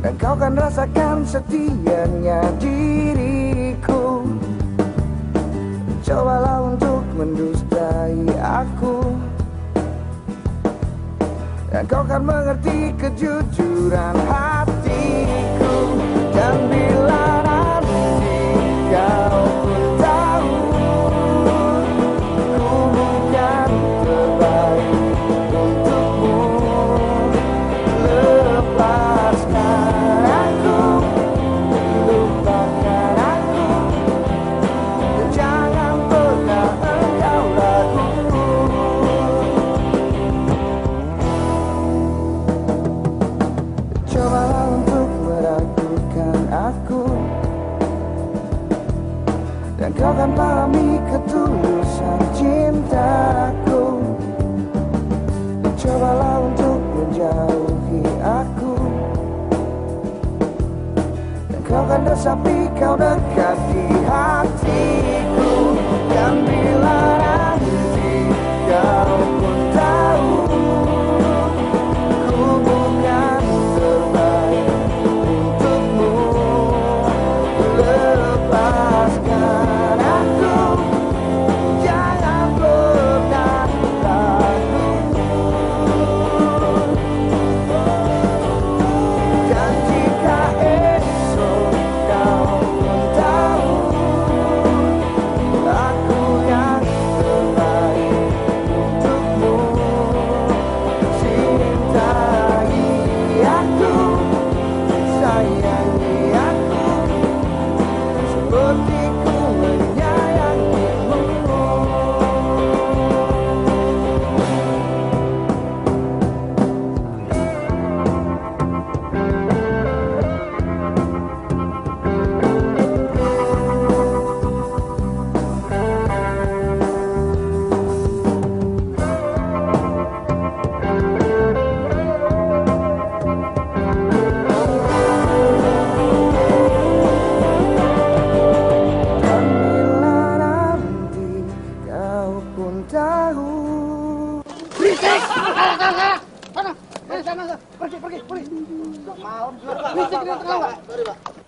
dan kau kan rasakan setianya diriku. Cobalah untuk mendustai aku, dan kau kan mengerti kejujuran hatiku. Dan bila nanti kau pun tahu ku bukan terbaik untukmu, lepaskan aku, lupakan aku, dan jangan pernah engkau ragu. Cobalah untuk meragukan aku, dan kau kan pahami ketulusan cintaku. Cobalah untuk menjauhi aku, dan kau kan resapi kau dekat di hatiku. Dan bila nanti kau pun tahu ku bukan terbaik untukmu, lepaskan aku, jangan pernah ragu. Dan jika esok kau pun tahu aku yang terbaik untukmu, cintai aku, sayangi aku, seperti ku menyayangimu. Dan bila nanti kau pun tahu. Berisik! Sana! Sana! Pergi! Malam. Berisik di tengah.